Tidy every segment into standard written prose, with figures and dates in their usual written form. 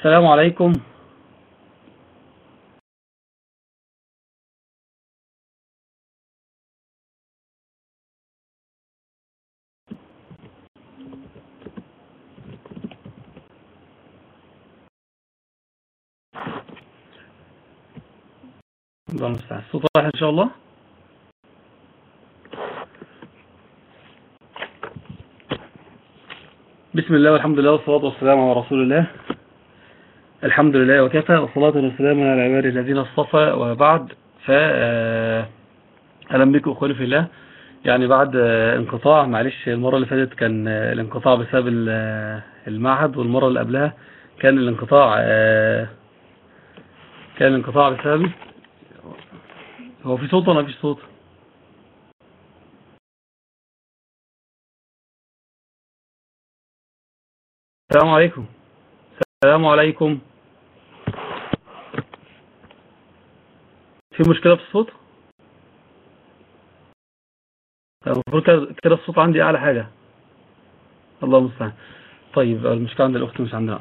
السلام عليكم. الله المستعان. الصوت رايح ان شاء الله. بسم الله والحمد لله والصلاة والسلام على رسول الله. الحمد لله وكفى، والصلاة والسلام على عباده الذين اصطفى، وبعد. أهلا بكم أخواني في الله. يعني بعد انقطاع، معلش المرة اللي فاتت كان الانقطاع بسبب المعهد، والمرة اللي قبلها كان الانقطاع بسببي. هو في صوت ولا مفيش صوت؟ السلام عليكم. السلام عليكم. في مشكلة في الصوت؟ المفروض كده الصوت عندي أعلى حاجة. الله المستعان. طيب المشكلة عند الأخت مش عندنا.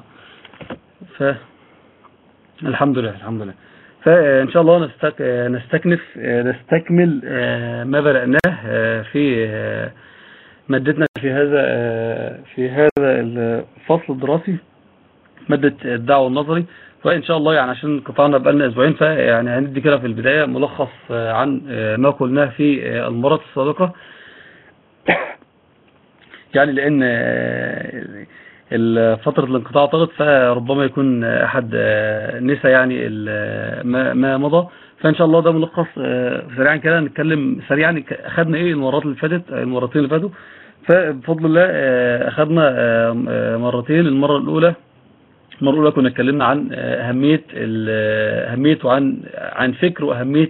الحمد لله الحمد لله. فإن شاء الله نستكمل ما بدأناه في مادتنا في هذا الفصل الدراسي، مادة الدعوة النظري. فإن شاء الله يعني عشان قطعنا بقالنا أسبوعين، فيعني هندي كده في البداية ملخص عن ما قلناه في المرات السابقة. يعني لأن فترة الانقطاع طالت، فربما يكون أحد نسى يعني ما مضى. فإن شاء الله ده ملخص سريعا كده، نتكلم سريعا أخذنا إيه المرتين اللي فاتوا. فبفضل الله أخذنا مرتين. المرة الأولى كنا اتكلمنا عن أهمية عن فكر وأهمية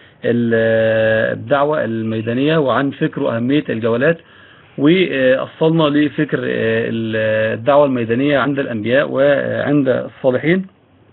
الدعوة الميدانية، وعن فكر وأهمية الجولات، وأصلنا لفكر الدعوة الميدانية عند الأنبياء وعند الصالحين.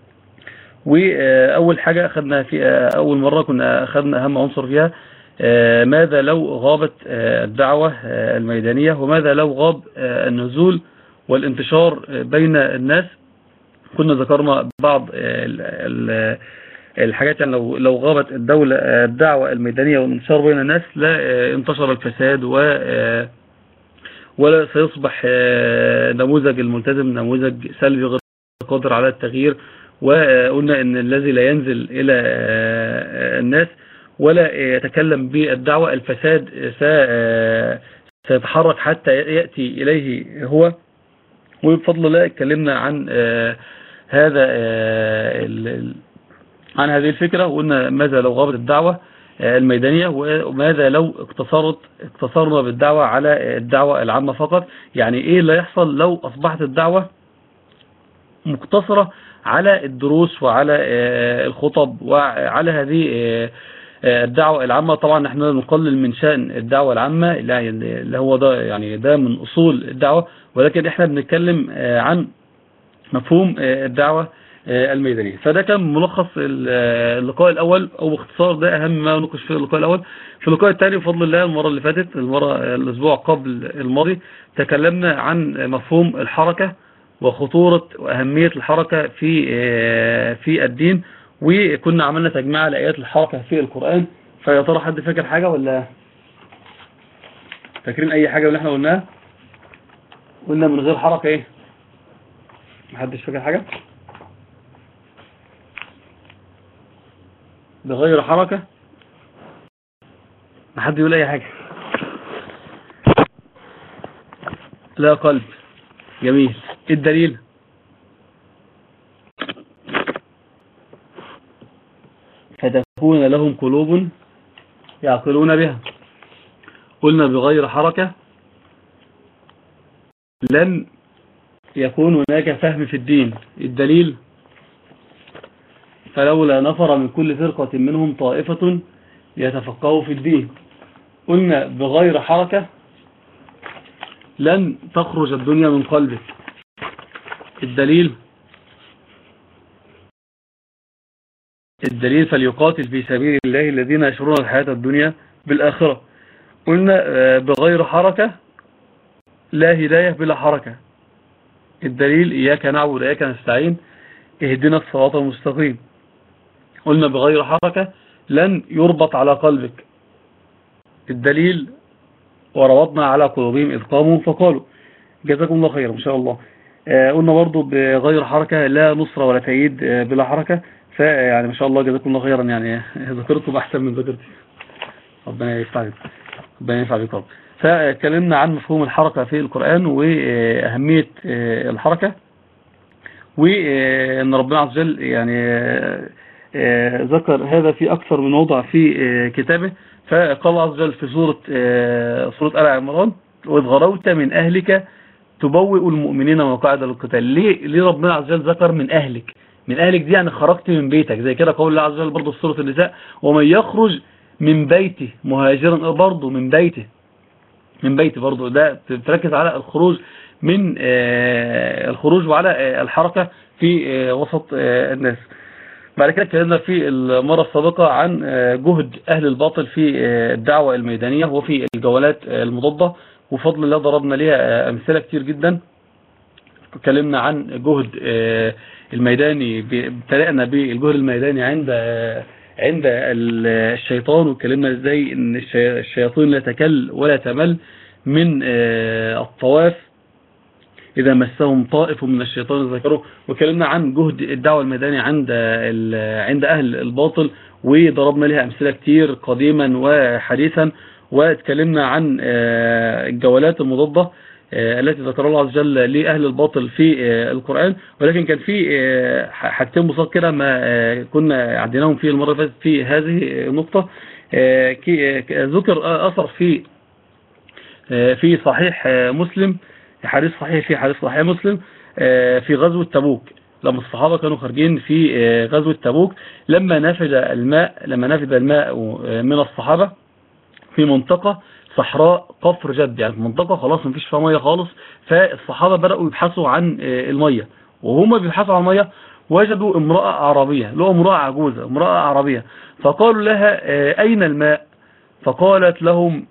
وأول حاجة أخذنا في أول مرة كنا أخذنا أهم عنصر فيها، ماذا لو غابت الدعوة الميدانية، وماذا لو غاب النزول والانتشار بين الناس. كنا ذكرنا بعض الحاجات، يعني لو غابت الدعوة الميدانية والانتشار بين الناس، لا انتشر الفساد ولا سيصبح نموذج الملتزم نموذج سلبي غير قادر على التغيير. وقلنا ان الذي لا ينزل الى الناس ولا يتكلم بالدعوة، الفساد سيتحرك حتى يأتي إليه هو. وبفضل الله اتكلمنا عن هذه الفكرة، وقلنا ماذا لو غابت الدعوة الميدانية، وماذا لو اقتصرنا بالدعوة على الدعوة العامة فقط. يعني ايه اللي يحصل لو اصبحت الدعوة مقتصرة على الدروس وعلى الخطب وعلى هذه الدعوة العامة. طبعا احنا نقلل من شأن الدعوة العامة اللي هو ده، يعني ده من اصول الدعوة، ولكن احنا بنتكلم عن مفهوم الدعوة الميدانية. فده كان ملخص اللقاء الأول، أو باختصار ده أهم ما نقش في اللقاء الأول. في اللقاء الثاني بفضل الله، المرة اللي فاتت، الأسبوع قبل الماضي، تكلمنا عن مفهوم الحركة وخطورة وأهمية الحركة في الدين، وكنا عملنا تجميع لآيات الحركة في القرآن. فيا ترى حد فاكر حاجة ولا فاكرين أي حاجة اللي احنا قلناها؟ قلنا من غير حركة ايه؟ محدش فاكر حاجة؟ بغير حركة؟ محد يقول اي حاجة؟ لا قلب. جميل. ايه الدليل؟ فتكون لهم قلوب يعقلون بها. قلنا بغير حركة لن يكون هناك فهم في الدين. الدليل؟ فلولا نفر من كل فرقة منهم طائفة يتفقهوا في الدين. قلنا بغير حركة لن تخرج الدنيا من قلبك. الدليل؟ فليقاتل في سبيل الله الذين يشرون الحياة الدنيا بالآخرة. قلنا بغير حركة لا هداية بلا حركة. الدليل؟ إياك نعبد وإياك نستعين. اهدنا الصراط المستقيم. قلنا بغير حركة لن يربط على قلبك. الدليل وربطنا على قلوبهم إذ قاموا فقالوا. جزاكم الله خير إن شاء الله. قلنا برضو بغير حركة لا نصرة ولا تأييد بلا حركة. فيعني ما شاء الله جزاكم الله خيرا، يعني ذكرتكم أحسن من ذكرتي. ربنا ينفع بكم، ربنا ينفع بكم. فاتكلمنا عن مفهوم الحركة في القرآن وأهمية الحركة، وأن ربنا عز وجل يعني ذكر هذا في أكثر من موضع في كتابه. فقال عز وجل في سورة آل عمران: وإذ غدوت من أهلك تبوئ المؤمنين مقاعد للقتال. ليه ربنا عز وجل ذكر من أهلك؟ من أهلك دي يعني خرجت من بيتك، زي كده قول الله عز وجل برضه في سورة النساء: ومن يخرج من بيته مهاجرا، برضه من بيته، من بيته برضه. ده تركز على الخروج من الخروج وعلى الحركة في وسط الناس. بعد كده اتكلمنا في المرة السابقة عن جهد أهل الباطل في الدعوة الميدانية وفي الجولات المضادة، وفضل الله ضربنا ليها أمثلة كتير جدا. اتكلمنا عن جهد الميداني، ابتدأنا بالجهد الميداني عند الشيطان، واتكلمنا ازاي ان الشياطين لا تكل ولا تمل من الطواف إذا مسهم طائف من الشيطان ذكره. وكلمنا عن جهد الدعوة الميداني عند أهل الباطل، وضربنا لها أمثلة كتير قديما وحديثا. واتكلمنا عن الجولات المضادة التي ذكر الله عز وجل لأهل الباطل في القرآن. ولكن كان في حاجتين بسيط كده ما كنا عديناهم في المرة اللي فاتت في هذه النقطة. ذكر أثر في صحيح مسلم، حديث صحيح مسلم في غزوة تبوك، لما الصحابة كانوا خارجين في غزوة تبوك، لما نفد الماء من الصحابة في منطقة صحراء قفر جد، يعني منطقة خلاص مفيش فيها مية خالص. فالصحابة بدأوا يبحثوا عن المية، وهم بيبحثوا عن المية وجدوا امرأة عربية، لو امرأة عجوزة، امرأة عربية، فقالوا لها أين الماء؟ فقالت لهم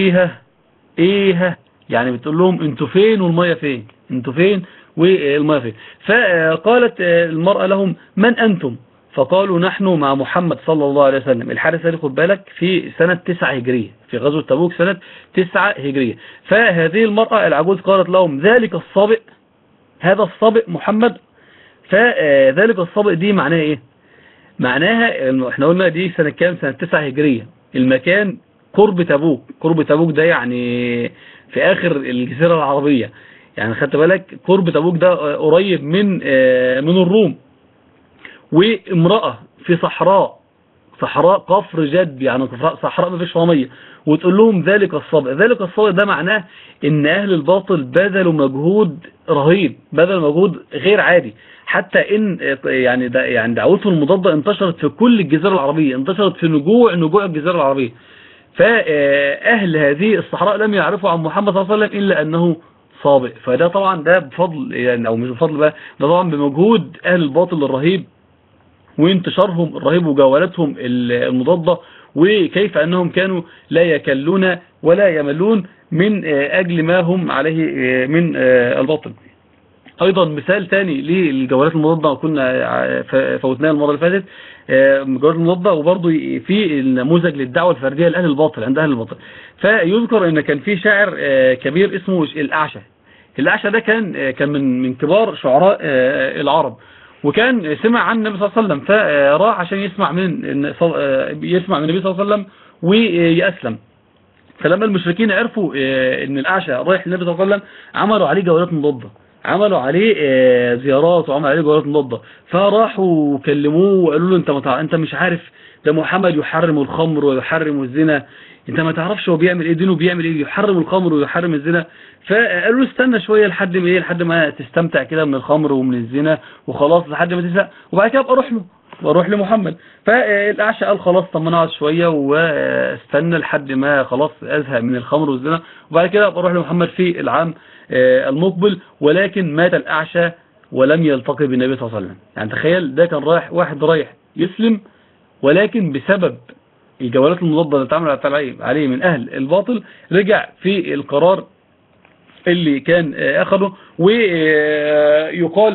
إيه، يعني بتقول لهم انتوا فين والمية فين، انتوا فين والمية فين. فقالت المرأة لهم: من أنتم؟ فقالوا: نحن مع محمد صلى الله عليه وسلم. الحادثة دي خد بالك في سنة 9 هجرية، في غزوة تبوك سنة 9 هجرية. فهذه المرأة العجوز قالت لهم: ذلك الصابئ، هذا الصابئ محمد. فذلك الصابئ دي معناها ايه؟ معناها انه احنا قلنا دي سنة كام؟ سنة 9 هجرية. المكان قرب تبوك ده يعني في آخر الجزيرة العربية، يعني خدت بالك قرب تبوك ده قريب من الروم. وامرأة في صحراء قفر جد، يعني صحراء ما فيش فيها ميه، وتقول لهم ذلك الصابئ ده معناه ان اهل الباطل بذلوا مجهود رهيب، بذلوا مجهود غير عادي، حتى ان يعني دعوتهم المضادة انتشرت في كل الجزيرة العربية، انتشرت في نجوع الجزيرة العربية. فأهل هذه الصحراء لم يعرفوا عن محمد صلى الله عليه وسلم إلا أنه صابئ. فده طبعا ده بفضل، يعني أو مش بفضل بقى، ده طبعا بمجهود أهل الباطل الرهيب وانتشارهم الرهيب وجولاتهم المضادة، وكيف أنهم كانوا لا يكلون ولا يملون من أجل ما هم عليه من الباطل. أيضا مثال تاني للجولات المضادة وكنا فوتناها المرة اللي فاتت، جولات المضادة، وبرضه في النموذج للدعوة الفردية لأهل الباطل عند أهل الباطل. فيذكر أن كان في شاعر كبير اسمه الأعشى ده كان من كبار شعراء العرب، وكان سمع عن النبي صلى الله عليه وسلم، فراح عشان يسمع من النبي صلى الله عليه وسلم ويأسلم. فلما المشركين عرفوا ان الأعشى رايح للنبي صلى الله عليه وسلم، عملوا عليه جولات مضادة، عملوا عليه زيارات وعملوا عليه جولات مضادة. فراحوا كلموه وقالوا له: انت مش عارف ده محمد يحرم الخمر ويحرم الزنا، انت ما تعرفش هو بيعمل ايه، دينه بيعمل ايه، يحرم الخمر ويحرم الزنا. فقالوا له: استنى شوية لحد ما تستمتع كده من الخمر ومن الزنا وخلاص، لحد ما تزهق، وبعد كده بروح لمحمد. فالأعشى قال: خلاص، طب ما نقعد شوية واستنى لحد ما خلاص ازهق من الخمر والزنا، وبعد كده بروح لمحمد في العام المقبل. ولكن مات الأعشى ولم يلتقي بالنبي صلى الله عليه وسلم. يعني تخيل، ده كان واحد رايح يسلم، ولكن بسبب الجولات المضادة اللي اتعمل عليه من أهل الباطل رجع في القرار اللي كان أخذه. ويقال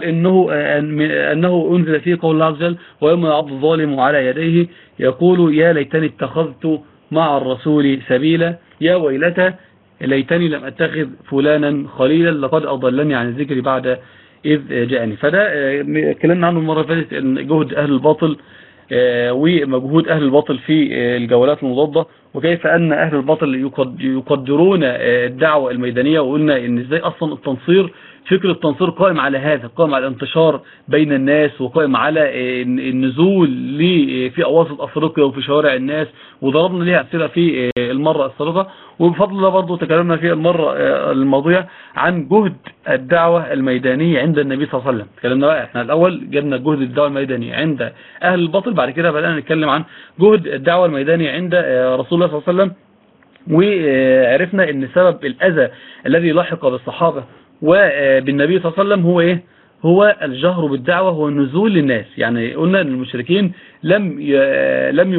أنه أنزل فيه قول الله عز وجل: ويوم يعض الظالم على يديه يقول يا ليتني اتخذت مع الرسول سبيلا، يا ويلتى ليتني لم أتخذ فلانا خليلا لقد أضلني عن الذكر بعد إذ جاءني. فده اتكلمنا عنه المرة اللي فاتت، ان جهد أهل الباطل ومجهود أهل الباطل في الجولات المضادة، وكيف أن أهل الباطل يقدرون الدعوة الميدانية. وقلنا إن إزاي أصلا التنصير، فكر التنصير قائم على هذا، قائم على الانتشار بين الناس، وقائم على النزول في أواسط أفريقيا وفي شوارع الناس، وضربنا ليها أمثلة في المرة السابقة. وبفضل الله برضو تكلمنا في المرة الماضية عن جهد الدعوة الميدانية عند النبي صلى الله عليه وسلم. تكلمنا بقى احنا الأول جبنا جهد الدعوة الميدانية عند أهل الباطل، بعد كده بدأنا نتكلم عن جهد الدعوة الميدانية عند رسول الله صلى الله عليه وسلم. وعرفنا ان سبب الأذى الذي لاحق بالصحابة وبالنبي صلى الله عليه وسلم هو ايه؟ هو الجهر بالدعوة والنزول للناس. يعني قلنا ان المشركين لم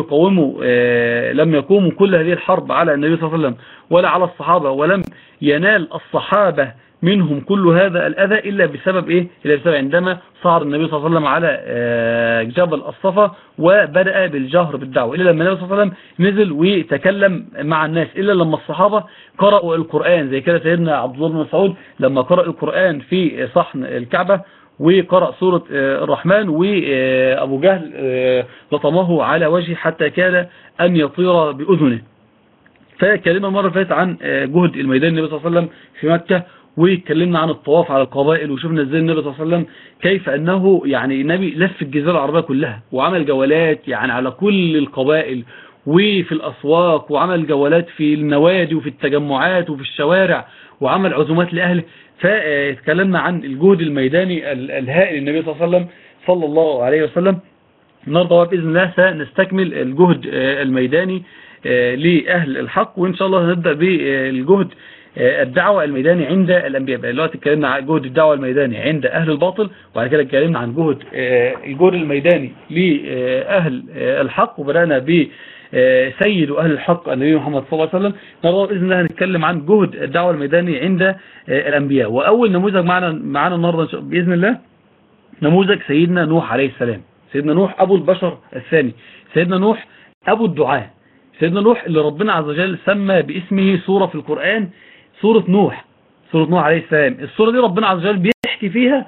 يقوموا كل هذه الحرب على النبي صلى الله عليه وسلم ولا على الصحابة، ولم ينال الصحابة منهم كل هذا الأذى إلا بسبب إيه؟ إلا بسبب عندما صعد النبي صلى الله عليه وسلم على جبل الصفا وبدأ بالجهر بالدعوة، إلا لما النبي صلى الله عليه وسلم نزل وتكلم مع الناس، إلا لما الصحابة قرأوا القرآن. زي كده سيدنا عبد الله بن مسعود لما قرأ القرآن في صحن الكعبة وقرأ سورة الرحمن، وأبو جهل لطمه على وجهه حتى كاد أن يطير بأذنه. فكلمنا المرة اللي فاتت عن جهد الميدان النبي صلى الله عليه وسلم في مكة، واتكلمنا عن الطواف على القبائل، وشفنا ازاي النبي صلى الله عليه وسلم كيف انه يعني النبي لف الجزيرة العربية كلها وعمل جولات يعني على كل القبائل وفي الاسواق، وعمل جولات في النوادي وفي التجمعات وفي الشوارع، وعمل عزومات لأهله. فاتكلمنا عن الجهد الميداني الهائل للنبي صلى الله عليه وسلم. النهارده بإذن الله سنستكمل الجهد الميداني لأهل الحق، وإن شاء الله هنبدأ بالجهد الدعوة الميداني عند الأنبياء. دلوقتي اتكلمنا عن جهد الدعوة الميداني عند أهل الباطل، وبعد كده اتكلمنا عن الجهد الميداني لأهل الحق، وبدأنا بسيد أهل الحق النبي محمد صلى الله عليه وسلم. النهارده بإذن الله هنتكلم عن جهد الدعوة الميداني عند الأنبياء. وأول نموذج معنا النهارده بإذن الله نموذج سيدنا نوح عليه السلام. سيدنا نوح أبو البشر الثاني، سيدنا نوح أبو الدعاء، سيدنا نوح اللي ربنا عز وجل سمى باسمه سورة في القرآن، سورة نوح عليه السلام. السورة دي ربنا عز وجل بيحكي فيها،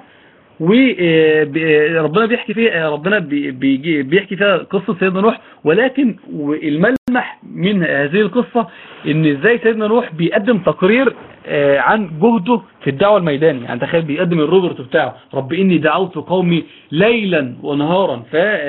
وربنا بيحكي فيها قصة سيدنا نوح، ولكن الملمح من هذه القصة ان ازاي سيدنا نوح بيقدم تقرير عن جهده في الدعوة الميداني. يعني تخيل بيقدم الروبرت بتاعه: رب إني دعوت قومي ليلا ونهارا.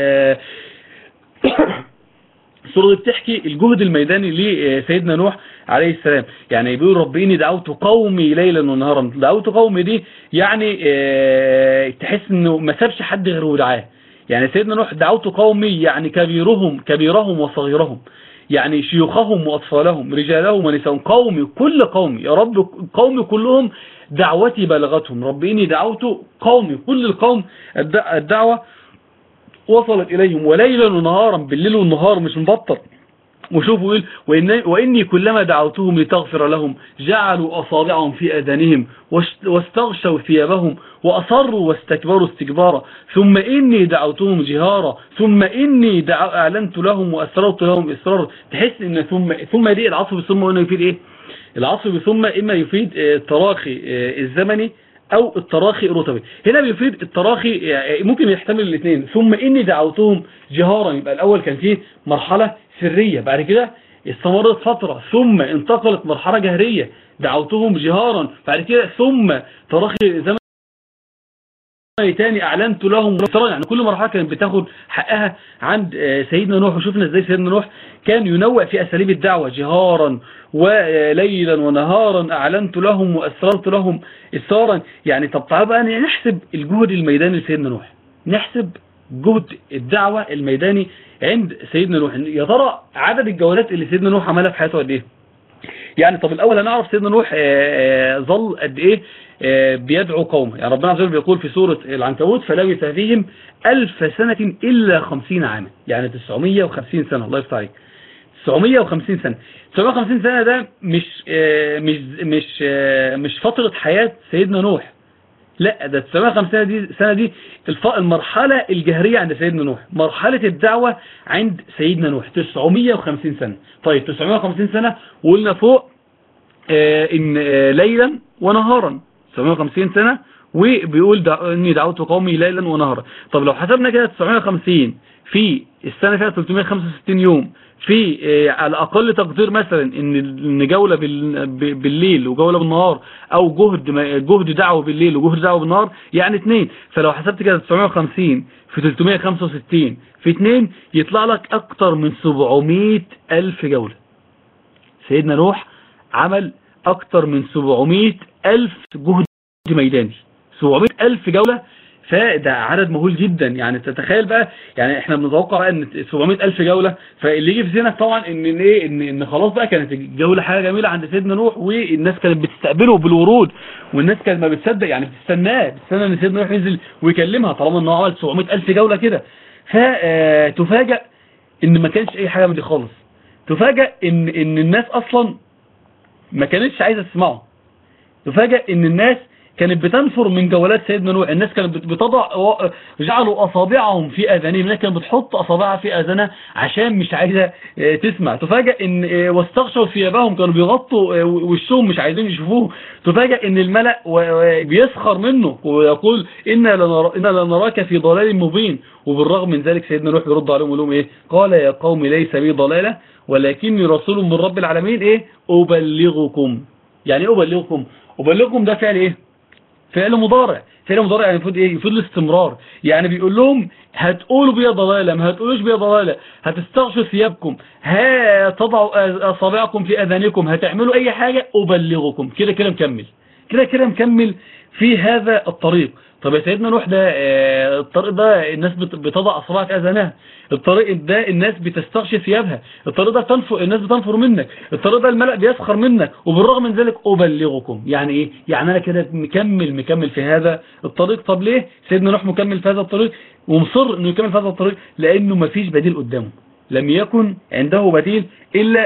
السورة دي بتحكي الجهد الميداني لسيدنا نوح عليه السلام. يعني بيقول: رب إني دعوت قومي ليلا ونهارا. دعوت قومي دي يعني تحس انه ما سابش حد غير ودعاه. يعني سيدنا نوح دعوت قومي يعني كبيرهم وصغيرهم، يعني شيوخهم وأطفالهم، رجالهم ونساءهم، قومي كل قومي، يا رب قومي كلهم دعوتي بلغتهم. رب إني دعوت قومي، كل القوم الدعوة وصلت إليهم، وليلا ونهارا، بالليل والنهار مش مبطل. وشوفوا وإني كلما دعوتهم لتغفر لهم جعلوا أصابعهم في أذانهم واستغشوا ثيابهم وأصروا واستكبروا استكبارا ثم إني دعوتهم جهارا ثم إني أعلنت لهم وأسررت لهم إسرارا. تحس إن ثم دي العطف بثم هنا يفيد إيه؟ العطف بثم إما يفيد التراخي الزمني أو التراخي الرتبي. هنا بيفيد التراخي، ممكن يحتمل الاثنين. ثم إني دعوتهم جهارا، يبقى الأول كان فيه مرحلة سرية، بعد كده استمرت فترة ثم انتقلت مرحلة جهرية، دعوتهم جهارا، بعد كده ثم تراخي زمني تاني أعلنت لهم. يعني كل مرحلة كانت بتاخد حقها عند سيدنا نوح. وشوفنا ازاي سيدنا نوح كان ينوع في أساليب الدعوة: جهارا وليلا ونهارا، أعلنت لهم وأسررت لهم إسرارا. يعني طب تعالوا بقى نحسب الجهد الميداني لسيدنا نوح، نحسب جهد الدعوة الميداني عند سيدنا نوح. يا ترى عدد الجولات اللي سيدنا نوح عملها في حياته قد ايه؟ يعني طب الأول هنعرف سيدنا نوح ظل قد ايه بيدعو قومه. يعني ربنا عز وجل بيقول في سورة العنكبوت: فلبث فيهم 1000 سنة إلا 50 عاما، يعني 950 سنة. الله يفتح عليك، 950 سنة. 950 سنة ده مش فترة حياة سيدنا نوح، لا ده 950 سنة دي المرحلة الجهرية عند سيدنا نوح، مرحلة الدعوة عند سيدنا نوح 950 سنة. طيب 950 سنة وقلنا فوق إن ليلا ونهارا 950 سنة، وبيقول إني دعوت قومي ليلا ونهارا. طب لو حسبنا كده 950 في السنة فيها 365 يوم، في على أقل تقدير مثلا إن جولة بالليل وجولة بالنهار، أو جهد دعوة بالليل وجهد دعوة بالنهار، يعني 2. فلو حسبت كده 950 في 365 في 2 يطلع لك أكتر من 700 ألف جولة. سيدنا نوح عمل أكتر من 700 ألف جهد ميداني، 700 ألف جولة. فده عدد مهول جدا. يعني تتخيل بقى، يعني احنا بنتوقع بقى ان 700 ألف جولة، فاللي يجي في ذهنك طبعا ان خلاص بقى كانت الجولة حاجة جميلة عند سيدنا نوح، والناس كانت بتستقبله بالورود، والناس كانت ما بتصدق، يعني بتستنى ان سيدنا نوح ينزل ويكلمها طالما انه عمل 700 ألف جولة كده. فتفاجأ ان ما كانش اي حاجة من دي خالص. تفاجأ ان الناس اصلا ما كانتش عايزة تسمعه. تفاجأ ان الناس كانت بتنفر من جولات سيدنا نوح. الناس كانت بتضع، جعلوا أصابعهم في آذانهم، الناس كانت بتحط أصابعها في آذانها عشان مش عايزة تسمع. تفاجأ ان واستغشوا ثيابهم، كانوا بيغطوا وشهم مش عايزين يشوفوه. تفاجأ ان الملأ بيسخر منه ويقول إنا لنراك في ضلال مبين. وبالرغم من ذلك سيدنا نوح يرد عليهم ويقول لهم ايه؟ قال يا قوم ليس بي ضلالة ولكني رسول من رب العالمين ايه؟ أبلغكم. يعني ايه أبلغكم؟ أبلغكم ده فعل ايه؟ فعل مضارع. فعل مضارع يعني يفيد ايه؟ يفيد الاستمرار. يعني بيقول لهم هتقولوا بيا ضلالة، ما هتقولوش بيا ضلالة، هتستغشوا ثيابكم، هتضعوا اصابعكم في اذانكم، هتعملوا اي حاجة، ابلغكم. كده كده مكمل، كده كده مكمل في هذا الطريق. طب يا سيدنا نوح ده الطريق ده الناس بتضع اصابعها في اذانها، الطريق ده الناس بتستغشي ثيابها، الطريق ده الناس بتنفر منك، الطريق ده الملأ بيسخر منك، وبالرغم من ذلك أبلغكم. يعني ايه؟ يعني انا كده مكمل في هذا الطريق. طب ليه سيدنا نوح مكمل في هذا الطريق ومصر انه يكمل في هذا الطريق؟ لانه مفيش بديل قدامه، لم يكن عنده بديل الا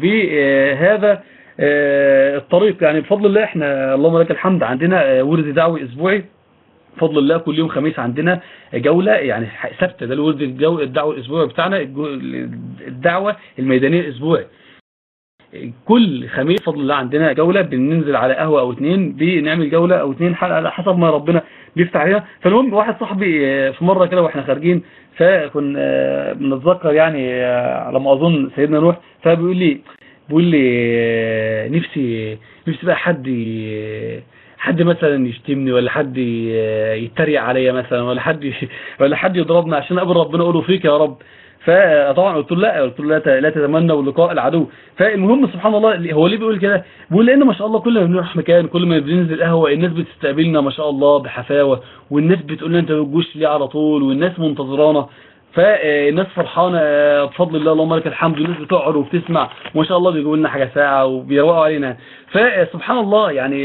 بهذا الطريق. يعني بفضل الله احنا اللهم لك الحمد عندنا ورد دعوي اسبوعي بفضل الله، كل يوم خميس عندنا جولة يعني ثابته. ده الورد الدعوة الاسبوعي بتاعنا، الدعوة الميدانية الاسبوعي. كل خميس بفضل الله عندنا جولة، بننزل على قهوة او 2، بنعمل جولة او 2 حلقة على حسب ما ربنا بيفتح علينا. فالمهم واحد صاحبي في مرة كده واحنا خارجين، فكنا بنتذكر يعني على ما اظن سيدنا نوح، فبيقول لي نفسي بقى حد مثلا يشتمني، ولا حد يتريق عليا مثلا، ولا حد يضربني عشان اقابل ربنا اقوله فيك يا رب. فطبعا قلت له لا تتمنوا لقاء العدو. فالمهم سبحان الله هو ليه بيقول كده؟ بيقول لان ما شاء الله كل ما بنروح مكان، كل ما بننزل قهوه، الناس بتستقبلنا ما شاء الله بحفاوه، والناس بتقول لنا انت ما بتجوش ليه على طول، والناس منتظرانا. فالناس فرحانه بفضل الله اللهم لك الحمد، والناس بتقعد وبتسمع وما شاء الله بيجيبوا لنا حاجه ساعه وبيروقوا علينا. فسبحان الله يعني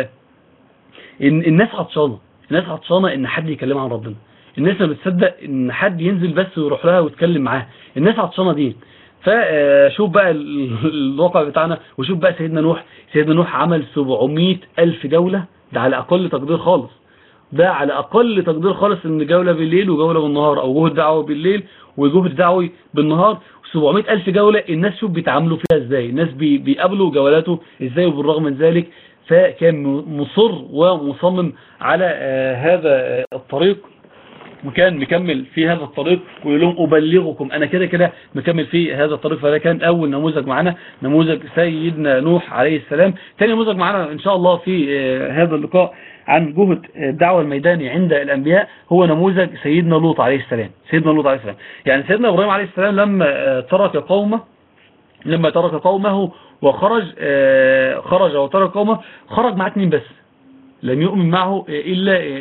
الناس عطشانه ان حد يكلمها عن ربنا. الناس ما بتصدق ان حد ينزل بس ويروح لها ويتكلم معاها. الناس عطشانه دي. فشوف بقى الواقع بتاعنا، وشوف بقى سيدنا نوح عمل 700 ألف جولة. ده على أقل تقدير خالص، ده على أقل تقدير خالص، إن جولة بالليل وجولة بالنهار، أو جهد دعوة بالليل وجهد دعوي بالنهار. 700 ألف جولة. الناس شوف بيتعاملوا فيها إزاي، الناس بيقابلوا جولاته إزاي. وبالرغم من ذلك فكان مصر ومصمم على هذا الطريق، وكان مكمل في هذا الطريق، ويقول لهم أبلغكم، أنا كده كده مكمل في هذا الطريق. فده كان أول نموذج معنا، نموذج سيدنا نوح عليه السلام. ثاني نموذج معنا إن شاء الله في هذا اللقاء عن جهد الدعوة الميداني عند الأنبياء، هو نموذج سيدنا لوط عليه السلام. يعني سيدنا إبراهيم عليه السلام لما ترك قومه وخرج وترك قومه، خرج مع 2 بس، لم يؤمن معه إلا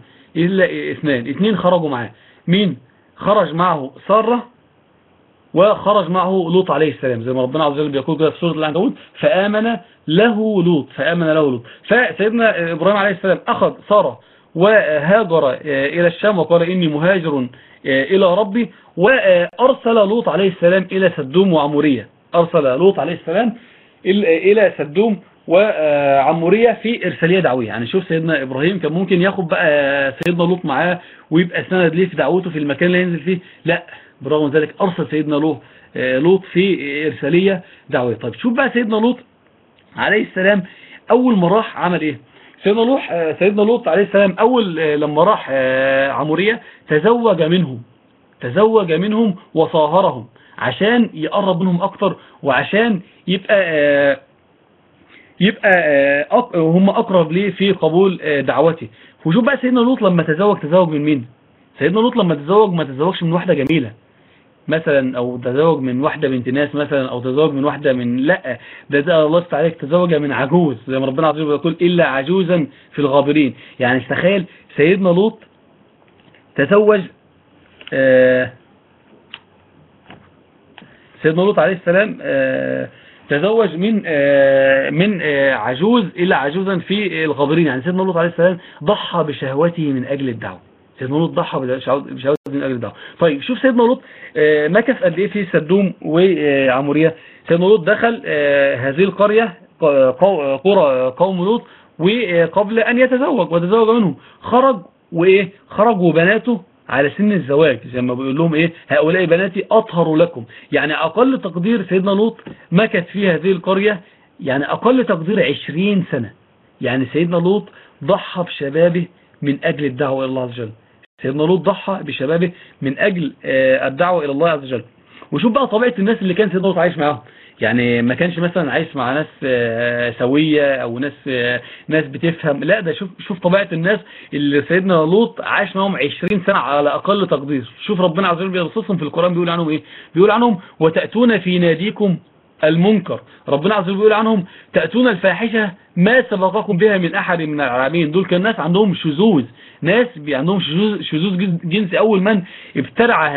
2 خرجوا معاه. مين خرج معه؟ سارة، وخرج معه لوط عليه السلام، زي ما ربنا عز وجل بيقول كده في سورة العنكبوت، فآمن له لوط. فسيدنا إبراهيم عليه السلام أخذ سارة وهاجر إلى الشام وقال إني مهاجر إلى ربي. وأرسل لوط عليه السلام إلى سدوم وعمورية، أرسل لوط عليه السلام إلى سدوم وعمورية في إرسالية دعوية. يعني شوف سيدنا إبراهيم كان ممكن ياخد بقى سيدنا لوط معاه ويبقى سند ليه في دعوته في المكان اللي ينزل فيه، لا، برغم من ذلك أرسل سيدنا لوط في إرسالية دعوية. طيب شوف بقى سيدنا لوط عليه السلام أول ما راح عمل إيه؟ سيدنا لوط عليه السلام أول لما راح عمورية تزوج منهم وصاهرهم عشان يقرب منهم أكتر، وعشان يبقى هم أقرب ليه في قبول دعوته. وشوف بقى سيدنا لوط لما تزوج من مين؟ سيدنا لوط لما تزوج ما تزوجش من واحدة جميلة مثلا، او تزوج من واحدة بنت ناس مثلا، او تزوج من واحدة من، لا، ده الله يفتح عليك، تزوج من عجوز، زي ما ربنا عز وجل يقول إلا عجوزا في الغابرين. يعني تخيل سيدنا لوط تزوج سيدنا لوط عليه السلام تزوج من عجوز إلى عجوزا في الغابرين. يعني سيدنا لوط عليه السلام ضحى بشهوته من أجل الدعوة. سيدنا لوط ضحى بشهوته من أجل الدعوة. طيب شوف سيدنا لوط مكث قد إيه في سدوم وعمورية. سيدنا لوط دخل هذه القرية قرى قوم لوط، وقبل أن يتزوج وتزوج منهم خرج وبناته على سن الزواج، زي ما بيقول لهم هؤلاء بناتي أطهر لكم. يعني أقل تقدير سيدنا لوط مكث في هذه القرية، يعني أقل تقدير 20 سنة. يعني سيدنا لوط ضحى بشبابه من أجل الدعوة إلى الله عز وجل. سيدنا لوط ضحى بشبابه من أجل الدعوة إلى الله عز وجل. وشوف بقى طبيعة الناس اللي كان سيدنا لوط عايش معاهم. يعني ما كانش مثلا عايش مع ناس سوية او ناس بتفهم، لا، ده شوف طبيعة الناس اللي سيدنا لوط عاش معهم 20 سنة على اقل تقدير. شوف ربنا عز وجل بيوصفهم في القرآن، بيقول عنهم بيقول عنهم وتأتون في ناديكم المنكر. ربنا عز وجل بيقول عنهم تأتون الفاحشة ما سبقكم بها من احد من العالمين. دول كان ناس عندهم شذوذ، ناس عندهم شذوذ جنسي. اول من ابتدع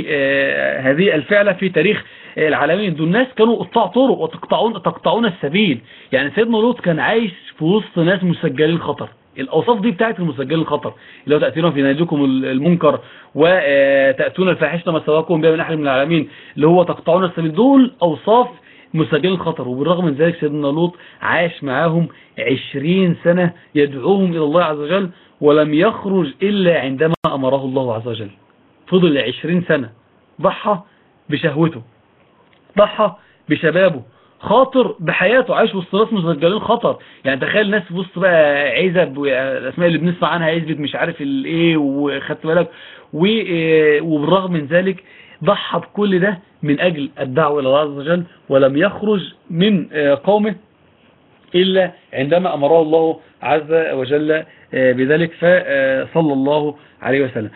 هذه الفعلة في تاريخ العالمين. دول ناس كانوا قطاع طرق وتقطعون السبيل. يعني سيدنا لوط كان عايش في وسط ناس مسجلين خطر. الأوصاف دي بتاعت المسجلين الخطر، اللي هو تأتون في ناديكم المنكر وتأتون الفاحشة ما سبقكم بها من أحد من العالمين، اللي هو تقطعون السبيل. دول أوصاف مسجلين الخطر. وبالرغم من ذلك سيدنا لوط عاش معاهم 20 سنة يدعوهم إلى الله عز وجل، ولم يخرج إلا عندما أمره الله عز وجل. فضل 20 سنة ضحى بشهوته، ضحى بشبابه، خاطر بحياته، عايش وسط ناس مسجلين خطر. يعني تخيل ناس في وسط بقى عزب، الاسماء اللي بنسمع عنها عزبت مش عارف الايه، وخدت بالك، وبالرغم من ذلك ضحى بكل ده من اجل الدعوه الى الله عز وجل، ولم يخرج من قومه الا عندما امره الله عز وجل بذلك، فصلى الله عليه وسلم.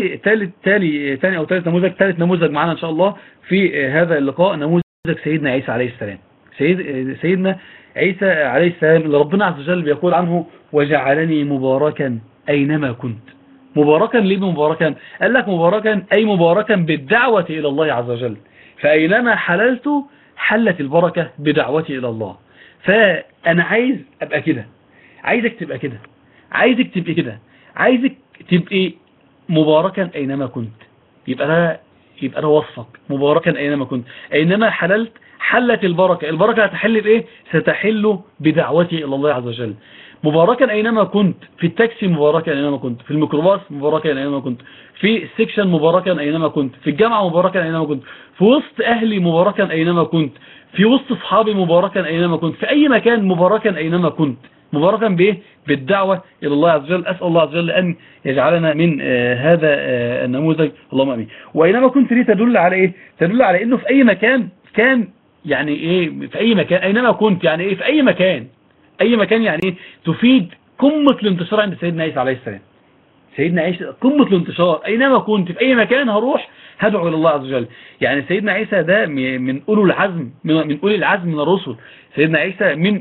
ثالث نموذج معنا ان شاء الله في هذا اللقاء، نموذج سيدنا عيسى عليه السلام. سيدنا عيسى عليه السلام اللي ربنا عز وجل بيقول عنه وجعلني مباركا أينما كنت. مباركا ليه مباركا؟ قال لك مباركا أي مباركا بالدعوة إلى الله عز وجل، فأينما حللت حلت البركة بدعوتي إلى الله. فأنا عايز أبقى كده، عايزك تبقى كده، عايزك تبقى كده، عايزك تبقى مباركا أينما كنت. يبقى ده وصفك، مباركا أينما كنت. أينما حللت حلت البركة. البركة هتحل بإيه؟ ستحل بدعوتي إلى الله عز وجل. مباركا أينما كنت، في التاكسي مباركا أينما كنت، في الميكروباص مباركا أينما كنت، في السكشن مباركا أينما كنت، في الجامعة مباركا أينما كنت، في وسط أهلي مباركا أينما كنت، في وسط أصحابي مباركا أينما كنت، في أي مكان مباركا أينما كنت. مباركا بإيه؟ بالدعوة إلى الله عز وجل. أسأل الله عز وجل أن يجعلنا من هذا النموذج، اللهم آمين. وأينما كنت ليه تدل على إيه؟ تدل على إنه في أي مكان كان، يعني إيه في أي مكان؟ أينما كنت يعني إيه؟ في أي مكان. أي مكان يعني إيه؟ تفيد قمة الانتشار عند سيدنا عيسى عليه السلام. سيدنا عيسى قمة الانتشار، أينما كنت في أي مكان هروح هدعو إلى الله عز وجل. يعني سيدنا عيسى ده من أولي العزم، من أولي العزم من الرسل. سيدنا عيسى من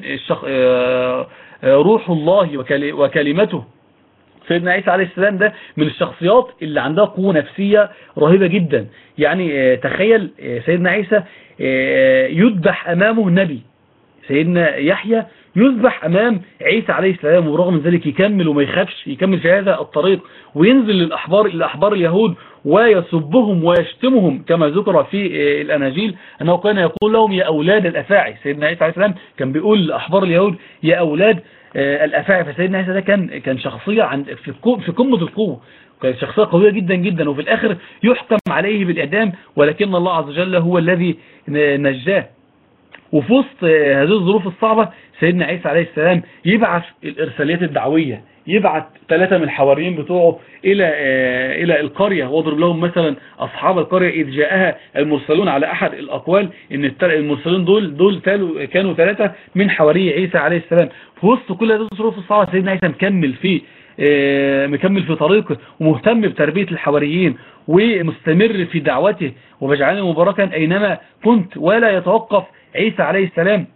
روح الله وكلمته. سيدنا عيسى عليه السلام ده من الشخصيات اللي عندها قوة نفسية رهيبة جدا. يعني تخيل سيدنا عيسى يذبح أمامه نبي، سيدنا يحيى يذبح أمام عيسى عليه السلام، وبرغم من ذلك يكمل وما يخافش، يكمل في هذا الطريق وينزل للأحبار اليهود ويسبهم ويشتمهم كما ذكر في الأناجيل أنه كان يقول لهم يا أولاد الأفاعي. سيدنا عيسى عليه السلام كان بيقول لأحبار اليهود يا أولاد الأفاعي. فسيدنا عيسى ده كان شخصية في قمة القوة، كان شخصية قوية جدا جدا، وفي الآخر يحكم عليه بالإعدام، ولكن الله عز وجل هو الذي نجاه. وفي وسط هذه الظروف الصعبة سيدنا عيسى عليه السلام يبعث الإرساليات الدعوية، يبعث 3 من الحواريين بتوعه إلى القرية، واضرب لهم مثلا أصحاب القرية إذ جاءها المرسلون. على أحد الأقوال إن المرسلين دول كانوا 3 من حواري عيسى عليه السلام. في وسط كل هذه الظروف الصعبة سيدنا عيسى مكمل في طريقه، ومهتم بتربية الحواريين، ومستمر في دعوته، وبجعلني مباركا أينما كنت. ولا يتوقف عيسى عليه السلام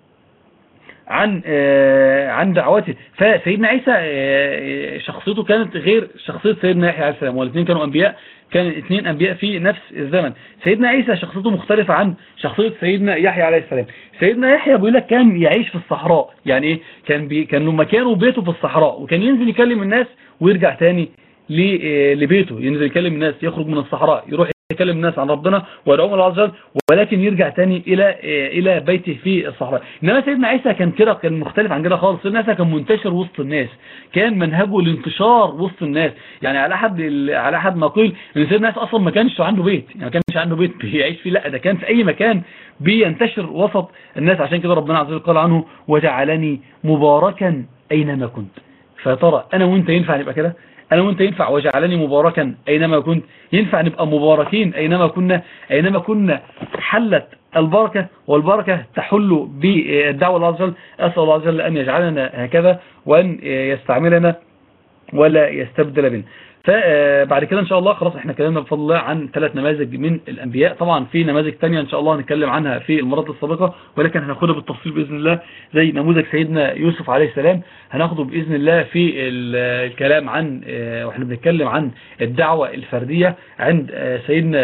عن دعوته. فسيدنا عيسى شخصيته كانت غير شخصية سيدنا يحيى عليه السلام، والاثنين كانوا أنبياء، كان 2 أنبياء في نفس الزمن. سيدنا عيسى شخصيته مختلفة عن شخصية سيدنا يحيى عليه السلام. سيدنا يحيى بيقول لك كان يعيش في الصحراء، يعني ايه؟ كان له مكانه وبيته في الصحراء، وكان ينزل يكلم الناس ويرجع تاني لبيته، ينزل يكلم الناس، يخرج من الصحراء يروح يكلم الناس عن ربنا ويدعوهم الله عز وجل، ولكن يرجع تاني الى بيته في الصحراء. انما سيدنا عيسى كان كده، كان مختلف عن كده خالص. سيدنا عيسى كان منتشر وسط الناس، كان منهجه الانتشار وسط الناس. يعني على حد ما قيل ان سيدنا عيسى اصلا ما كانش عنده بيت، يعني ما كانش عنده بيت بيعيش فيه، لا ده كان في اي مكان بينتشر وسط الناس. عشان كده ربنا عز وجل قال عنه وجعلني مباركا اينما كنت. فترى انا وانت ينفع نبقى كده؟ أنا وأنت ينفع وجعلني مباركا أينما كنت؟ ينفع نبقى مباركين أينما كنا حلت البركة، والبركة تحل بالدعوة الله عز وجل. أسأل الله عز وجل أن يجعلنا هكذا، وأن يستعملنا ولا يستبدل بنا. فبعد كده إن شاء الله خلاص احنا اتكلمنا بفضل الله عن 3 نماذج من الأنبياء. طبعا في نماذج تانية إن شاء الله هنتكلم عنها في المرات السابقة، ولكن هناخدها بالتفصيل بإذن الله. زي نموذج سيدنا يوسف عليه السلام هناخده بإذن الله في الكلام عن واحنا بنتكلم عن الدعوة الفردية عند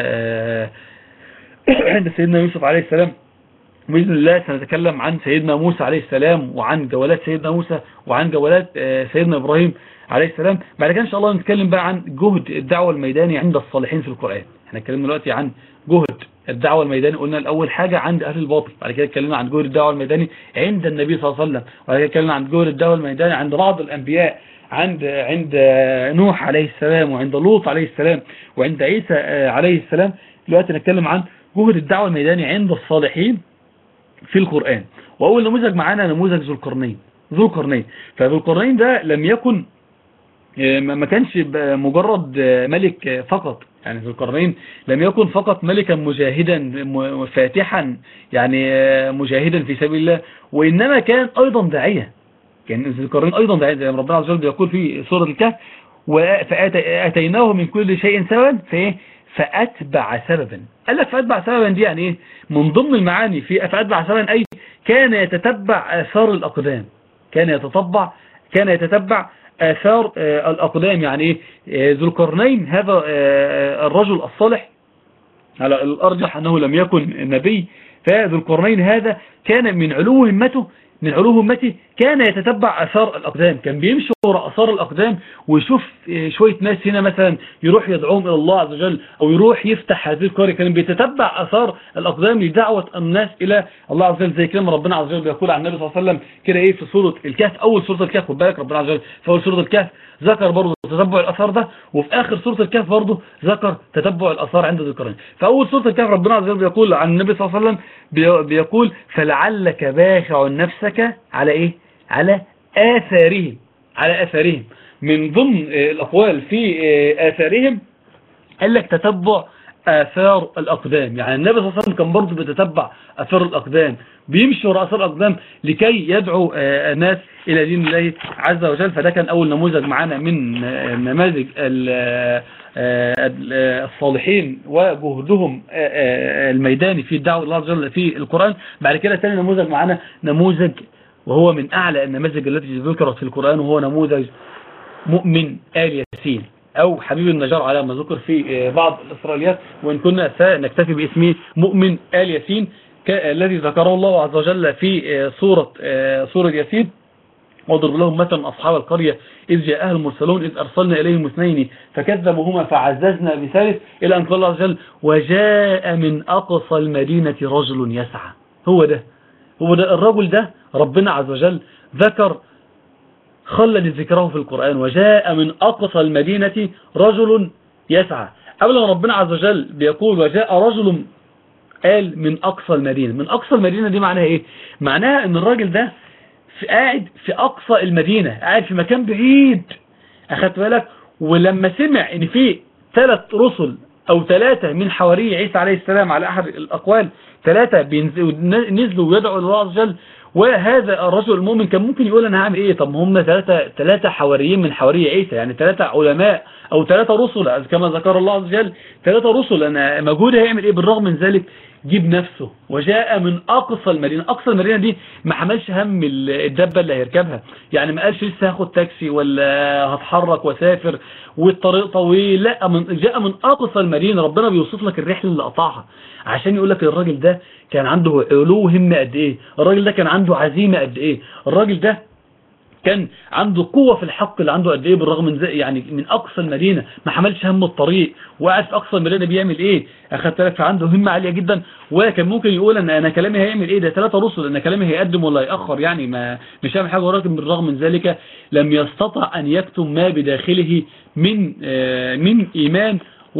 سيدنا يوسف عليه السلام. بإذن الله سنتكلم عن سيدنا موسى عليه السلام، وعن جولات سيدنا موسى، وعن جولات سيدنا إبراهيم عليه السلام. بعد كده إن شاء الله نتكلم بقى عن جهد الدعوة الميداني عند الصالحين في القرآن. احنا اتكلمنا دلوقتي عن جهد الدعوة الميداني، قلنا الأول حاجة عند أهل الباطل، بعد كده اتكلمنا عن جهد الدعوة الميداني عند النبي صلى الله عليه وسلم، بعد كده اتكلمنا عن جهد الدعوة الميداني عند بعض الأنبياء، عند نوح عليه السلام، وعند لوط عليه السلام، وعند عيسى عليه السلام. دلوقتي نتكلم عن جهد الدعوة الميداني عند الصالحين في القرآن. وأول نموذج معانا نموذج ذو القرنين. فذو القرنين ده لم يكن، ما كانش مجرد ملك فقط، يعني ذو القرنين لم يكن فقط ملكا مجاهدا فاتحا، يعني مجاهدا في سبيل الله، وإنما كان أيضا داعية. كان ذو القرنين أيضا داعية، زي ما ربنا عز وجل يقول في سورة الكهف فأتيناه من كل شيء سببا فأتبع سببا. قال لك فأتبع سببا دي يعني إيه؟ من ضمن المعاني في فأتبع سببا أي كان يتتبع آثار الأقدام، كان يتتبع آثار الأقدام. يعني إيه؟ ذو القرنين هذا الرجل الصالح، على الأرجح أنه لم يكن نبي، فذو القرنين هذا كان من علو همته كان يتتبع آثار الأقدام، كان بيمشي وراء آثار الأقدام ويشوف شوية ناس هنا مثلا يروح يدعوهم إلى الله عز وجل، أو يروح يفتح هذه القرية، كان بيتتبع آثار الأقدام لدعوة الناس إلى الله عز وجل. زي كلام ربنا عز وجل بيقول عن النبي صلى الله عليه وسلم كده إيه في سورة الكهف، أول سورة الكهف، خد بالك ربنا عز وجل في أول سورة الكهف ذكر برضه تتبع الأثار ده، وفي آخر سورة الكهف برضه ذكر تتبع الأثار عند ذو القرنين. في أول سورة الكهف ربنا عز وجل بيقول عن النبي صلى الله عليه وسلم بيقول فلعلك باخع نفسك على إيه؟ على آثارهم. من ضمن الأقوال في آثارهم قال لك تتبع آثار الأقدام. يعني النبي صلى الله عليه وسلم كان برضه بيتتبع آثار الأقدام، بيمشي وراء آثار الأقدام لكي يدعو الناس إلى دين الله عز وجل. فده كان أول نموذج معانا من نماذج الصالحين وجهدهم الميداني في الدعوة الله عز وجل في القرآن. بعد كده ثاني نموذج معانا نموذج وهو من أعلى النماذج التي ذكرت في القرآن، وهو نموذج مؤمن آل ياسين أو حبيب النجار على ما ذكر في بعض الإسرائيليات، وإن كنا سنكتفي باسمه مؤمن آل ياسين الذي ذكره الله عز وجل في سورة ياسين. واضرب لهم مثلا أصحاب القرية إذ جاءها المرسلون إذ أرسلنا إليهم اثنين فكذبوهما فعززنا بثالث، إلى أن قال الله عز وجل وجاء من أقصى المدينة رجل يسعى. هو ده الرجل ده ربنا عز وجل ذكر خلد ذكره في القرآن، وجاء من أقصى المدينة رجل يسعى. قبل ما ربنا عز وجل بيقول وجاء رجل قال من أقصى المدينة. من أقصى المدينة دي معناها إيه؟ معناها إن الراجل ده قاعد في أقصى المدينة، قاعد في مكان بعيد، أخدت بالك؟ ولما سمع إن في 3 رسل أو 3 من حواري عيسى عليه السلام على أحد الأقوال 3 نزلوا ويدعوا الله عز وجل، وهذا الرجل المؤمن كان ممكن يقول أنا هعمل إيه؟ طب هم 3 حواريين من حواري عيسى، يعني 3 علماء أو 3 رسل كما ذكر الله عز وجل 3 رسل، أنا مجهود هيعمل إيه؟ بالرغم من ذلك جيب نفسه وجاء من أقصى المدينة. أقصى المدينة دي ما حملش هم الدبة اللي هيركبها، يعني ما قالش لسه هاخد تاكسي ولا هتحرك وسافر والطريق طويل، لا، جاء من أقصى المدينة. ربنا بيوصف لك الرحلة اللي قطعها عشان يقول لك الراجل ده كان عنده علو همة قد ايه، الراجل ده كان عنده عزيمة قد ايه، الراجل ده كان عنده قوة في الحق اللي عنده قد ايه، بالرغم من يعني من اقصى المدينة ما حملش هم الطريق، وقاعد في اقصى المدينة بيعمل ايه، اخدت بالك؟ فعنده همة عالية جدا، وكان ممكن يقول ان انا كلامي هيعمل ايه، ده 3 رسل، انا كلامي هيقدم ولا هيأخر، يعني ما مش هعمل حاجة، ولكن بالرغم من ذلك لم يستطع ان يكتم ما بداخله من ايمان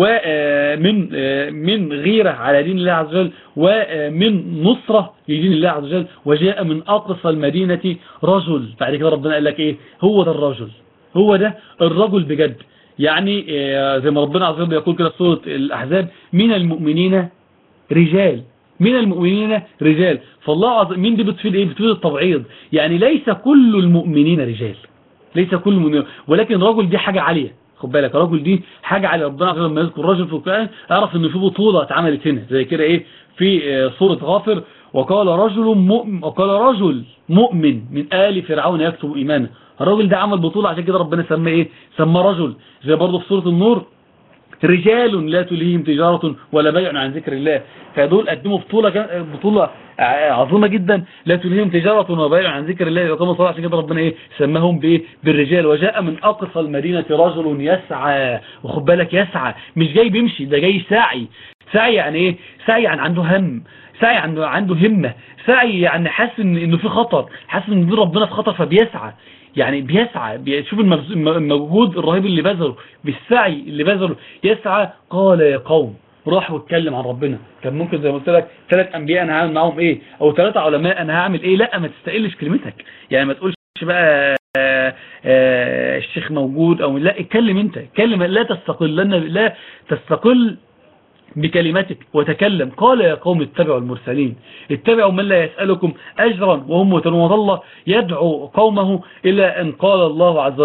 ومن غيرة على دين الله عز وجل، ومن نصرة لدين الله عز وجل. وجاء من أقصى المدينة رجل. بعد كده ربنا قال لك إيه؟ هو ده الرجل، هو ده الرجل بجد. يعني زي ما ربنا عز وجل يقول كده في سورة الأحزاب من المؤمنين رجال، من المؤمنين رجال. فالله عز وجل مين دي بتفيد إيه؟ بتفيد التبعيض، يعني ليس كل المؤمنين رجال، ليس كل المؤمنين، ولكن رجل دي حاجة عالية. خد بالك الرجل دي حاجة على ربنا عز وجل. لما يذكر الرجل في القرآن اعرف ان في بطولة اتعملت هنا زي كده ايه في سورة غافر، وقال رجل مؤمن من آل فرعون يكتب إيمانه. الراجل ده عمل بطولة، عشان كده ربنا سماه ايه؟ سماه رجل. زي برضه في سورة النور رجال لا تلهيهم تجارة ولا بيع عن ذكر الله. فدول قدموا بطولة عظيمة جدا، لا تلهيهم تجارة ولا بيع عن ذكر الله وقاموا الصلاة. عشان كده ربنا ايه؟ سماهم بايه؟ بالرجال. وجاء من أقصى المدينة رجل يسعى. وخد بالك يسعى مش جاي بيمشي، ده جاي ساعي. سعي يعني ايه؟ سعي يعني عنده هم، سعي عنده همة، سعي يعني حاسس انه في خطر، حاسس ان ربنا في خطر فبيسعى، يعني بيسعى، بيشوف المجهود الرهيب اللي بذله، بالسعي اللي بذله يسعى. قال يا قوم، راح واتكلم عن ربنا. كان ممكن زي ما قلت لك 3 انبياء انا هعمل معاهم ايه، او 3 علماء انا هعمل ايه. لا، ما تستقلش كلمتك، يعني ما تقولش بقى الشيخ موجود او لا، اتكلم انت، اتكلم، لا تستقل بكلمتك وتكلم. قال يا قوم اتبعوا المرسلين، اتبعوا من لا يسألكم أجرا وهم مهتدون. وظل يدعو قومه إلى أن قال الله عز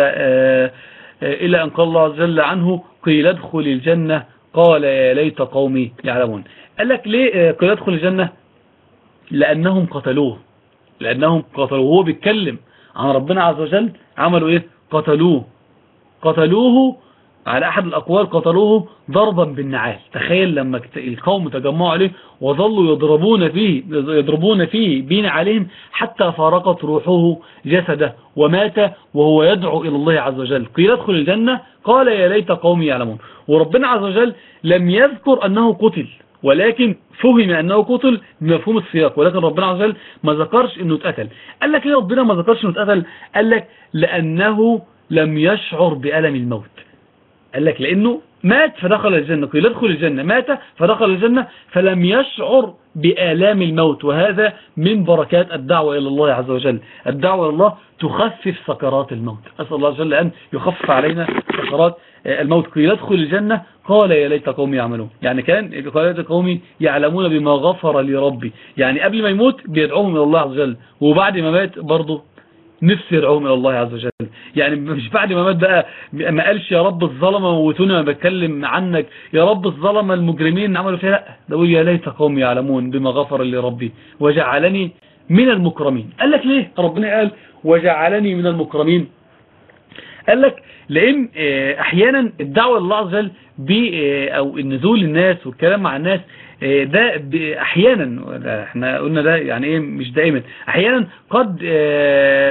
وجل عنه قيل ادخل الجنة قال يا ليت قومي يعلمون. قال لك ليه قيل ادخل الجنة؟ لأنهم قتلوه، هو بيتكلم عن ربنا عز وجل. عملوا ايه؟ قتلوه على أحد الأقوال قتلوه ضربا بالنعال. تخيل لما القوم تجمعوا عليه وظلوا يضربون فيه بنعالهم حتى فارقت روحه جسده ومات وهو يدعو إلى الله عز وجل. قيل ادخل الجنة قال يا ليت قومي يعلمون. وربنا عز وجل لم يذكر أنه قتل، ولكن فهم أنه قتل بمفهوم السياق، ولكن ربنا عز وجل ما ذكرش أنه اتقتل. قال لك ليه ربنا ما ذكرش أنه اتقتل؟ قال لك لأنه لم يشعر بألم الموت. قال لك لأنه مات فدخل الجنة، قيل ادخل الجنة، مات فدخل الجنة، فلم يشعر بآلام الموت. وهذا من بركات الدعوة إلى الله عز وجل. الدعوة إلى الله تخفف سكرات الموت. أسأل الله عز وجل أن يخفف علينا سكرات الموت. قيل ادخل الجنة قال يا ليت قومي يعملون، يعني كان قال يا ليت قومي يعلمون بما غفر لي ربي. يعني قبل ما يموت بيدعوهم إلى الله عز وجل، وبعد ما مات برضه نفسي يدعوهم إلى الله عز وجل. يعني مش بعد ما مات بقى ما قالش يا رب الظلمة موتوني ما بتكلم عنك، يا رب الظلمة المجرمين عملوا فيها، لا، ده يا ليت قومي يعلمون بما غفر لي ربي وجعلني من المكرمين. قال لك ليه ربنا قال وجعلني من المكرمين؟ قال لك لأن أحيانا الدعوة لله عز وجل أو النزول للناس والكلام مع الناس ده احيانا، احنا قلنا ده يعني ايه مش دائما، احيانا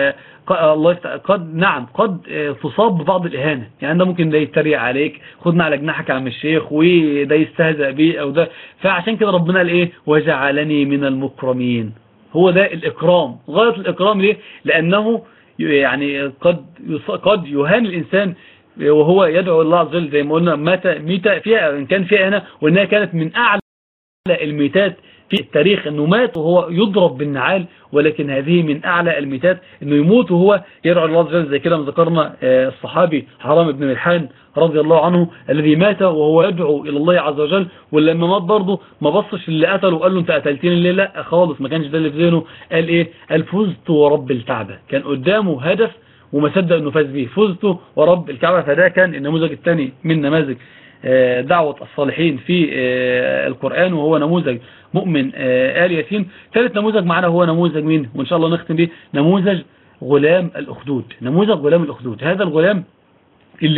نعم قد تصاب ببعض الإهانة. يعني ده ممكن ده يتريق عليك، خدنا على جناحك يا عم الشيخ، وده يستهزأ بيه أو ده. فعشان كده ربنا قال إيه؟ وجعلني من المكرمين. هو ده الإكرام، غاية الإكرام. ليه؟ لأنه يعني قد يهان الإنسان وهو يدعو الله عز وجل، زي ما قلنا ميت فيها إن كان فيها هنا، وإنها كانت من أعلى الميتات في التاريخ، انه مات وهو يضرب بالنعال، ولكن هذه من اعلى الميتات، انه يموت وهو يدعو الله عز وجل. زي كده ما ذكرنا الصحابي حرام بن ملحان رضي الله عنه الذي مات وهو يدعو الى الله عز وجل، ولما مات برضه ما بصش اللي قتله وقال له انت قتلتني ليه، لا خالص، ما كانش ده اللي في ذهنه. قال ايه؟ قال فزت ورب الكعبة. كان قدامه هدف وما صدق انه فاز به، فزت ورب الكعبة. فده كان النموذج الثاني من نماذج دعوة الصالحين في القرآن، وهو نموذج مؤمن آل ياسين. ثالث نموذج معنا هو نموذج مين؟ وإن شاء الله نختم به نموذج غلام الأخدود. نموذج غلام الأخدود، هذا الغلام اللي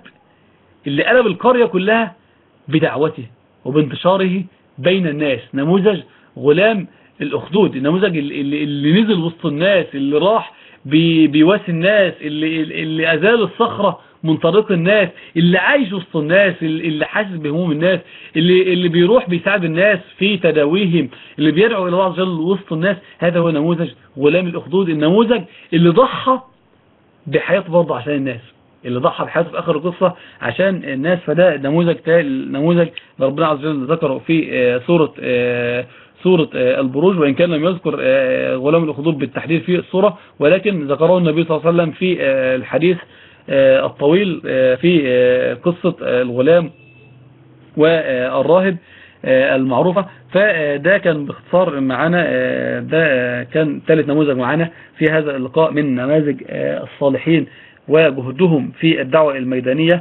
قلب القرية كلها بدعوته وبانتشاره بين الناس. نموذج غلام الأخدود، النموذج اللي نزل وسط الناس، اللي راح بيواسي الناس، اللي أزال الصخرة من طريق الناس، اللي عايش وسط الناس، اللي حاسس بهموم الناس، اللي بيروح بيساعد الناس في تداويهم، اللي بيدعو إلى الله عز وجل وسط الناس. هذا هو نموذج غلام الأخدود، النموذج اللي ضحى بحياته برضه عشان الناس، اللي ضحى بحياته في آخر القصة عشان الناس. فده نموذج ربنا عز وجل ذكره في سورة البروج، وإن كان لم يذكر غلام الأخدود بالتحديد في السورة، ولكن ذكره النبي صلى الله عليه وسلم في الحديث الطويل في قصة الغلام والراهب المعروفة. فده كان باختصار معنا، ده كان ثالث نموذج معنا في هذا اللقاء من نماذج الصالحين وجهدهم في الدعوة الميدانية.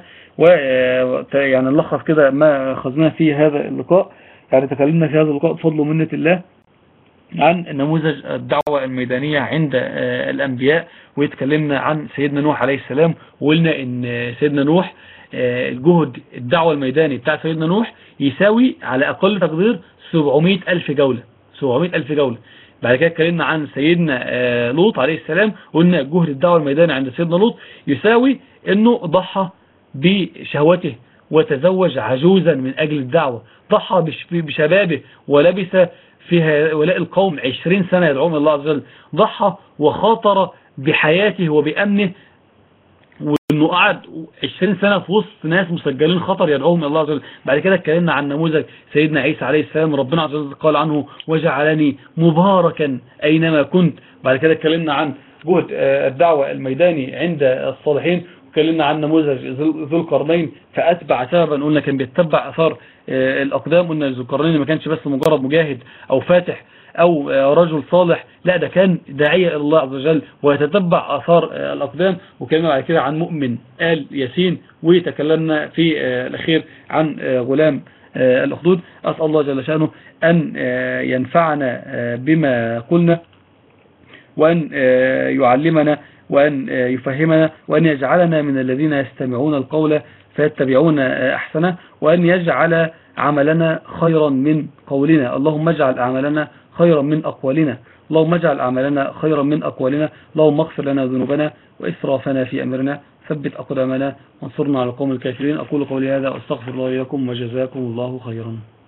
ويعني نلخص كده ما أخذناه في هذا اللقاء. يعني تكلمنا في هذا اللقاء بفضل ومنة الله عن نموذج الدعوة الميدانية عند الأنبياء، ويتكلمنا عن سيدنا نوح عليه السلام، وقلنا ان سيدنا نوح الجهد الدعوة الميداني بتاع سيدنا نوح يساوي على أقل تقدير 700,000 جولة. 700,000 جولة. بعد كده اتكلمنا عن سيدنا لوط عليه السلام، وقلنا جهد الدعوة الميداني عند سيدنا لوط يساوي انه ضحى بشهوته وتزوج عجوزا من أجل الدعوة، ضحى بشبابه ولبس في هؤلاء القوم 20 سنة يدعون الله عز وجل، ضحى وخاطر بحياته وبأمنه، وانه قعد 20 سنة في وسط ناس مسجلين خطر يدعوهم الله عز وجل. بعد كده اتكلمنا عن نموذج سيدنا عيسى عليه السلام، ربنا عز وجل قال عنه وجعلني مباركا أينما كنت. بعد كده اتكلمنا عن جهد الدعوة الميداني عند الصالحين، واتكلمنا عن نموذج ذو القرنين فأتبع سببا، قلنا كان بيتبع أثار الأقدام. قلنا ذو القرنين ما كانش بس مجرد مجاهد أو فاتح أو رجل صالح، لا ده كان داعية إلى الله عز وجل ويتتبع آثار الأقدام. وكلمنا بعد كده عن مؤمن آل ياسين، وتكلمنا في الأخير عن غلام الأخدود. أسأل الله جل شأنه أن ينفعنا بما قلنا، وأن يعلمنا، وأن يفهمنا، وأن يجعلنا من الذين يستمعون القول فيتبعون أحسنه، وأن يجعل عملنا خيرا من قولنا. اللهم اجعل أعمالنا خيرا من أقوالنا، اللهم اجعل أعمالنا خيرا من أقوالنا. اللهم اغفر لنا ذنوبنا وإسرافنا في أمرنا، ثبت أقدامنا وانصرنا على القوم الكافرين. أقول قولي هذا وأستغفر الله لكم وجزاكم الله خيرا.